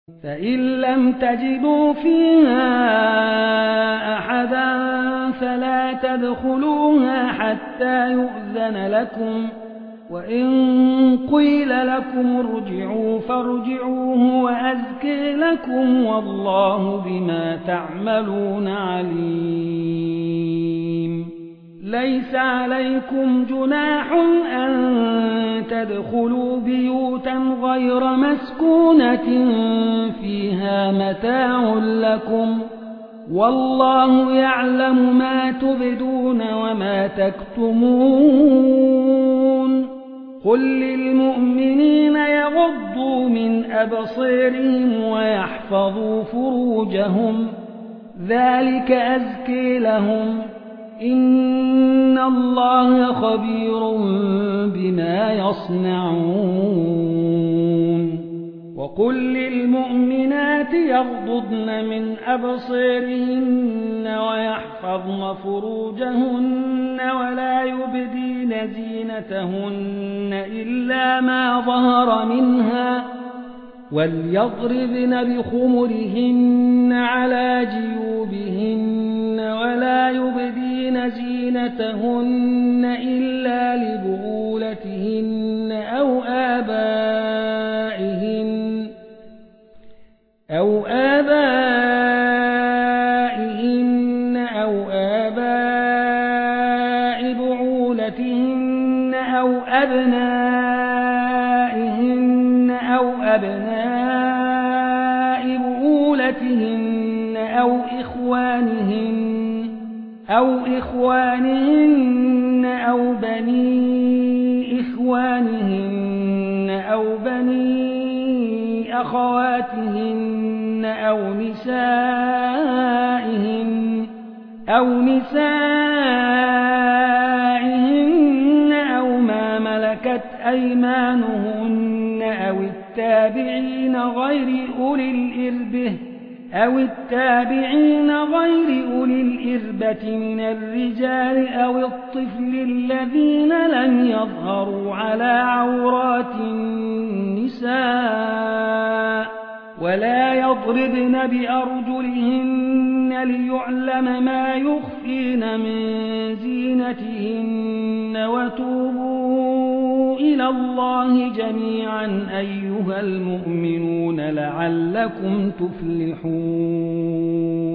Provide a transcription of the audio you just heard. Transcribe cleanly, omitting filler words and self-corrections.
فإن لم تجدوا فيها أحدا فلا تدخلوها حتى يؤذن لكم، وإن قيل لكم ارجعوا فارجعوا هو أزكى لكم والله بما تعملون عليم. ليس عليكم جناح أن تدخلوا بيوتا غير مسكونة فيها متاع لكم والله يعلم ما تبدون وما تكتمون. قل للمؤمنين يغضوا من أبصارهم ويحفظوا فروجهم ذلك أزكى لهم إن الله خبير بما يصنعون. وقل للمؤمنات يغضضن من أبصارهن ويحفظن فروجهن ولا يبدين زينتهن إلا ما ظهر منها وليضربن بخمرهن على جيوبهن ولا يبدين زينتهن إلا لبعولتهن أو آبائهن أو آباء بعولتهن أو أبنائهن أو أبناء بعولتهن أو إخوانهن أو بني إخوانهن أو بني أخواتهن أو نسائهن أو ما ملكت أيمانهن أو التابعين غير أولي الإربة من الرجال أو الطفل الذين لم يظهروا على عورات النساء ولا يضربن بأرجلهن ليعلم ما يخفين من زينتهن وتوبوا إلى الله جميعا أيها المؤمنون لعلكم تفلحون.